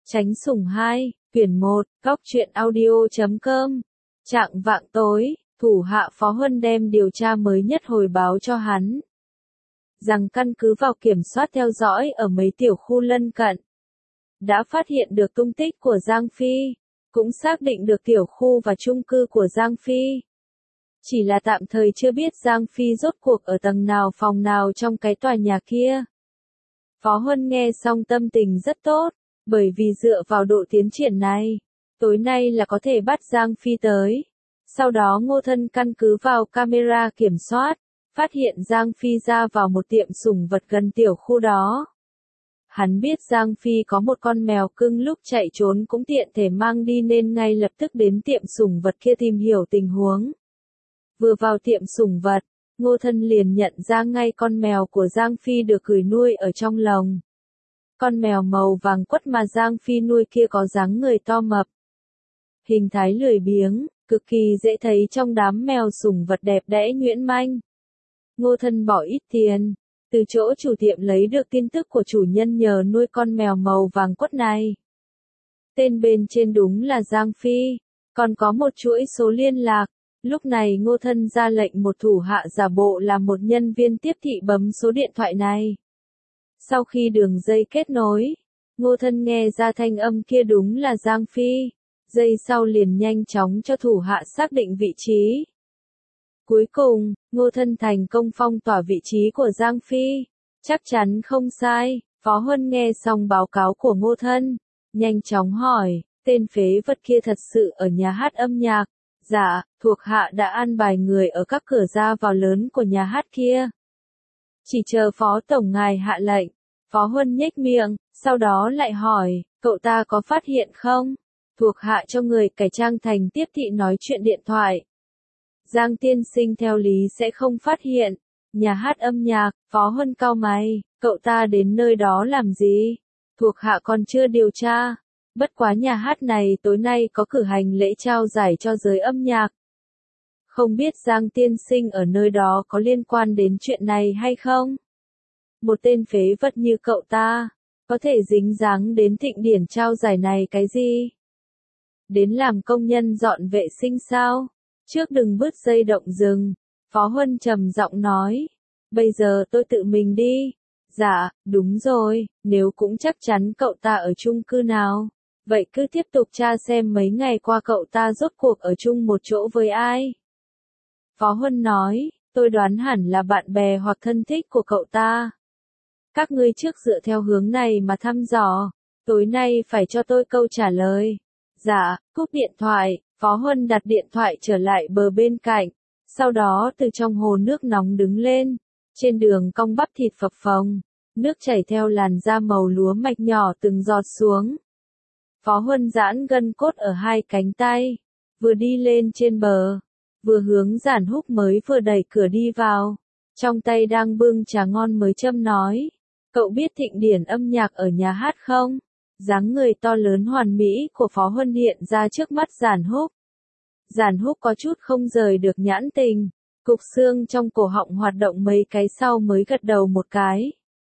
Chánh Sủng 2, quyển 1, góc truyện audio.com. Chạng vạng tối, thủ hạ Phó Huân đem điều tra mới nhất hồi báo cho hắn. Rằng căn cứ vào kiểm soát theo dõi ở mấy tiểu khu lân cận, đã phát hiện được tung tích của Giang Phi, cũng xác định được tiểu khu và chung cư của Giang Phi. Chỉ là tạm thời chưa biết Giang Phi rốt cuộc ở tầng nào phòng nào trong cái tòa nhà kia. Phó Huân nghe xong tâm tình rất tốt, bởi vì dựa vào độ tiến triển này, tối nay là có thể bắt Giang Phi tới. Sau đó Ngô Thân căn cứ vào camera kiểm soát, phát hiện Giang Phi ra vào một tiệm sủng vật gần tiểu khu đó. Hắn biết Giang Phi có một con mèo cưng lúc chạy trốn cũng tiện thể mang đi nên ngay lập tức đến tiệm sủng vật kia tìm hiểu tình huống. Vừa vào tiệm sủng vật, Ngô Thân liền nhận ra ngay con mèo của Giang Phi được gửi nuôi ở trong lồng. Con mèo màu vàng quất mà Giang Phi nuôi kia có dáng người to mập, hình thái lười biếng, cực kỳ dễ thấy trong đám mèo sủng vật đẹp đẽ nhuyễn manh. Ngô Thân bỏ ít tiền, từ chỗ chủ tiệm lấy được tin tức của chủ nhân nhờ nuôi con mèo màu vàng quất này. Tên bên trên đúng là Giang Phi, còn có một chuỗi số liên lạc. Lúc này Ngô Thân ra lệnh một thủ hạ giả bộ là một nhân viên tiếp thị bấm số điện thoại này. Sau khi đường dây kết nối, Ngô Thân nghe ra thanh âm kia đúng là Giang Phi. Giây sau liền nhanh chóng cho thủ hạ xác định vị trí. Cuối cùng, Ngô Thân thành công phong tỏa vị trí của Giang Phi. Chắc chắn không sai. Phó Huân nghe xong báo cáo của Ngô Thân, nhanh chóng hỏi, tên phế vật kia thật sự ở nhà hát âm nhạc? Dạ, thuộc hạ đã an bài người ở các cửa ra vào lớn của nhà hát kia. Chỉ chờ Phó Tổng ngài hạ lệnh. Phó Huân nhếch miệng, sau đó lại hỏi, cậu ta có phát hiện không? Thuộc hạ cho người cải trang thành tiếp thị nói chuyện điện thoại. Giang tiên sinh theo lý sẽ không phát hiện. Nhà hát âm nhạc, Phó Huân cau mày, cậu ta đến nơi đó làm gì? Thuộc hạ còn chưa điều tra. Bất quá nhà hát này tối nay có cử hành lễ trao giải cho giới âm nhạc. Không biết Giang tiên sinh ở nơi đó có liên quan đến chuyện này hay không? Một tên phế vật như cậu ta, có thể dính dáng đến thịnh điển trao giải này cái gì? Đến làm công nhân dọn vệ sinh sao? Trước đừng bứt dây động rừng, Phó Huân trầm giọng nói. Bây giờ tôi tự mình đi. Dạ, đúng rồi, nếu cũng chắc chắn cậu ta ở chung cư nào. Vậy cứ tiếp tục tra xem mấy ngày qua cậu ta rốt cuộc ở chung một chỗ với ai. Phó Huân nói, tôi đoán hẳn là bạn bè hoặc thân thích của cậu ta. Các ngươi trước dựa theo hướng này mà thăm dò, tối nay phải cho tôi câu trả lời. Dạ, cúp điện thoại, Phó Huân đặt điện thoại trở lại bờ bên cạnh, sau đó từ trong hồ nước nóng đứng lên, trên đường cong bắp thịt phập phồng, nước chảy theo làn da màu lúa mạch nhỏ từng giọt xuống. Phó Huân giãn gân cốt ở hai cánh tay, vừa đi lên trên bờ, vừa hướng Giản Húc mới vừa đẩy cửa đi vào, trong tay đang bưng trà ngon mới châm nói, cậu biết thịnh điển âm nhạc ở nhà hát không? Dáng người to lớn hoàn mỹ của Phó Huân hiện ra trước mắt Giản Húc. Giản Húc có chút không rời được nhãn tình, cục xương trong cổ họng hoạt động mấy cái sau mới gật đầu một cái.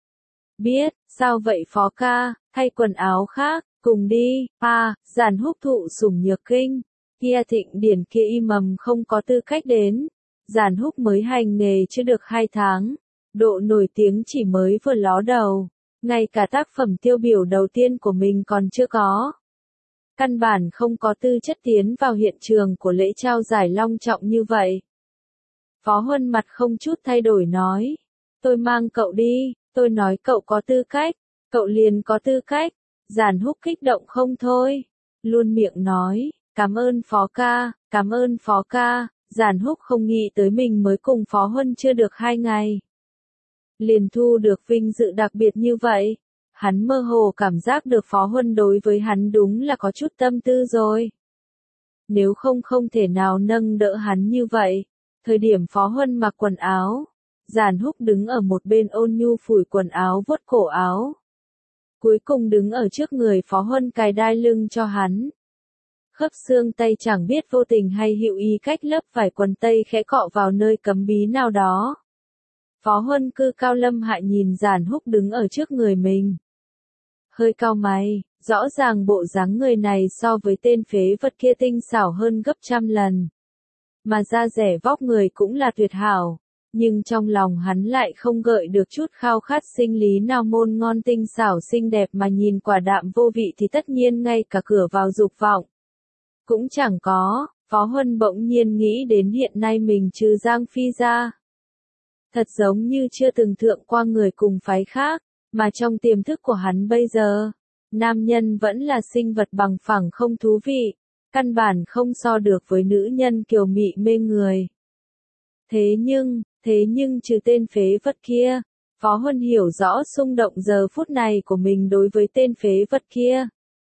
Biết, sao vậy Phó ca, thay quần áo khác, cùng đi, Giản Húc thụ sủng nhược kinh, kia thịnh điển kia y mầm không có tư cách đến. Giản Húc mới hành nghề chưa được 2 tháng, độ nổi tiếng chỉ mới vừa ló đầu, ngay cả tác phẩm tiêu biểu đầu tiên của mình còn chưa có. Căn bản không có tư chất tiến vào hiện trường của lễ trao giải long trọng như vậy. Phó Huân mặt không chút thay đổi nói, tôi mang cậu đi, tôi nói cậu có tư cách, cậu liền có tư cách. Giản Húc kích động không thôi, luôn miệng nói, cảm ơn Phó ca, cảm ơn Phó ca. Giản Húc không nghĩ tới mình mới cùng Phó Huân chưa được 2 ngày, liền thu được vinh dự đặc biệt như vậy. Hắn mơ hồ cảm giác được Phó Huân đối với hắn đúng là có chút tâm tư rồi. Nếu không không thể nào nâng đỡ hắn như vậy. Thời điểm Phó Huân mặc quần áo, Giản Húc đứng ở một bên ôn nhu phủi quần áo vuốt cổ áo. Cuối cùng đứng ở trước người Phó Huân cài đai lưng cho hắn. Khớp xương tay chẳng biết vô tình hay hữu ý cách lớp vải quần tây khẽ cọ vào nơi cấm bí nào đó. Phó Huân cư cao lâm hạ nhìn Giản Húc đứng ở trước người mình. Hơi cau mày, Rõ ràng bộ dáng người này so với tên phế vật kia tinh xảo hơn gấp trăm lần. Mà da dẻ vóc người cũng là tuyệt hảo. Nhưng trong lòng hắn lại không gợi được chút khao khát sinh lý nào môn ngon tinh xảo xinh đẹp mà nhìn quả đạm vô vị thì tất nhiên ngay cả cửa vào dục vọng. Cũng chẳng có, Phó Huân bỗng nhiên nghĩ đến hiện nay mình trừ Giang Phi ra. Thật giống như chưa từng thượng qua người cùng phái khác, mà trong tiềm thức của hắn bây giờ, nam nhân vẫn là sinh vật bằng phẳng không thú vị, căn bản không so được với nữ nhân kiều mị mê người. Thế nhưng trừ tên phế vật kia, Phó Huân hiểu rõ xung động giờ phút này của mình đối với tên phế vật kia.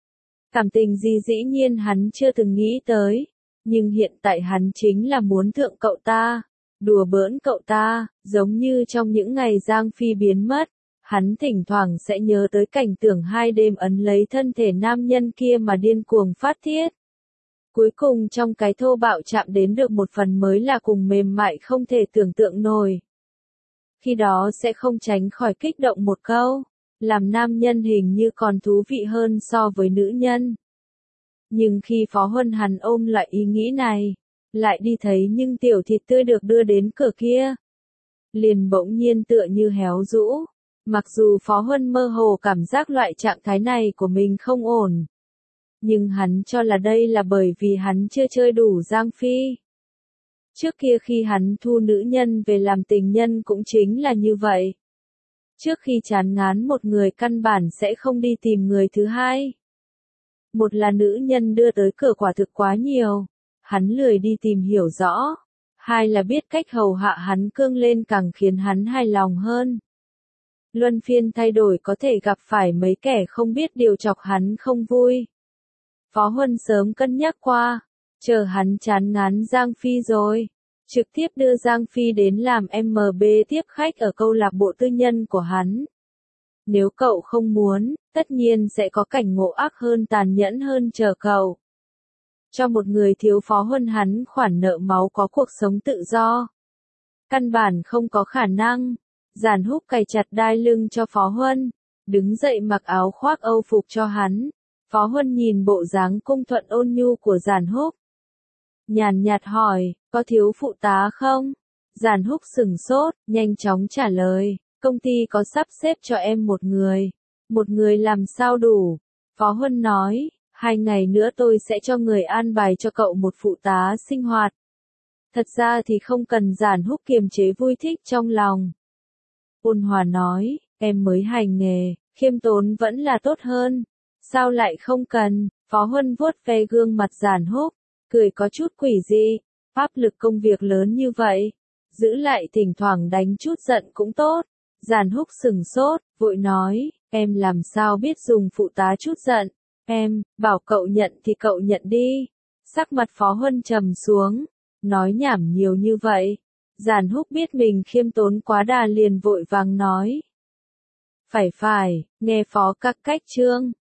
Cảm tình gì dĩ nhiên hắn chưa từng nghĩ tới, nhưng hiện tại hắn chính là muốn thượng cậu ta, đùa bỡn cậu ta, giống như trong những ngày Giang Phi biến mất, hắn thỉnh thoảng sẽ nhớ tới cảnh tượng 2 đêm ấn lấy thân thể nam nhân kia mà điên cuồng phát tiết. Cuối cùng trong cái thô bạo chạm đến được một phần mới là cùng mềm mại không thể tưởng tượng nổi. Khi đó sẽ không tránh khỏi kích động một câu, làm nam nhân hình như còn thú vị hơn so với nữ nhân. Nhưng khi Phó Huân hắn ôm lại ý nghĩ này, lại đi thấy những tiểu thịt tươi được đưa đến cửa kia, liền bỗng nhiên tựa như héo rũ. Mặc dù Phó Huân mơ hồ cảm giác loại trạng thái này của mình không ổn, nhưng hắn cho là đây là bởi vì hắn chưa chơi đủ Giang Phi. Trước kia khi hắn thu nữ nhân về làm tình nhân cũng chính là như vậy. Trước khi chán ngán một người căn bản sẽ không đi tìm người thứ hai. Một là nữ nhân đưa tới cửa quả thực quá nhiều, hắn lười đi tìm hiểu rõ. Hai là biết cách hầu hạ hắn cương lên càng khiến hắn hài lòng hơn. Luân phiên thay đổi có thể gặp phải mấy kẻ không biết điều chọc hắn không vui. Phó Huân sớm cân nhắc qua, chờ hắn chán ngán Giang Phi rồi, trực tiếp đưa Giang Phi đến làm MB tiếp khách ở câu lạc bộ tư nhân của hắn. Nếu cậu không muốn, tất nhiên sẽ có cảnh ngộ ác hơn tàn nhẫn hơn chờ cậu. Cho một người thiếu Phó Huân hắn khoản nợ máu có cuộc sống tự do. Căn bản không có khả năng. Giản Húc cài chặt đai lưng cho Phó Huân, đứng dậy mặc áo khoác Âu phục cho hắn. Phó Huân nhìn bộ dáng cung thuận ôn nhu của Giản Húc. Nhàn nhạt hỏi, có thiếu phụ tá không? Giản Húc sửng sốt, nhanh chóng trả lời, công ty có sắp xếp cho em một người. Một người làm sao đủ? Phó Huân nói, 2 ngày nữa tôi sẽ cho người an bài cho cậu một phụ tá sinh hoạt. Thật ra thì không cần. Giản Húc kiềm chế vui thích trong lòng. Ôn hòa nói, em mới hành nghề, khiêm tốn vẫn là tốt hơn. Sao lại không cần? Phó Huân vuốt ve gương mặt Giản Húc, cười có chút quỷ dị. Áp lực công việc lớn như vậy, giữ lại thỉnh thoảng đánh chút giận cũng tốt. Giản Húc sừng sốt, vội nói, em làm sao biết dùng phụ tá chút giận? Em, bảo cậu nhận thì cậu nhận đi. Sắc mặt Phó Huân trầm xuống, nói nhảm nhiều như vậy. Giản Húc biết mình khiêm tốn quá đà liền vội vàng nói. Phải, nghe Phó các cách trương.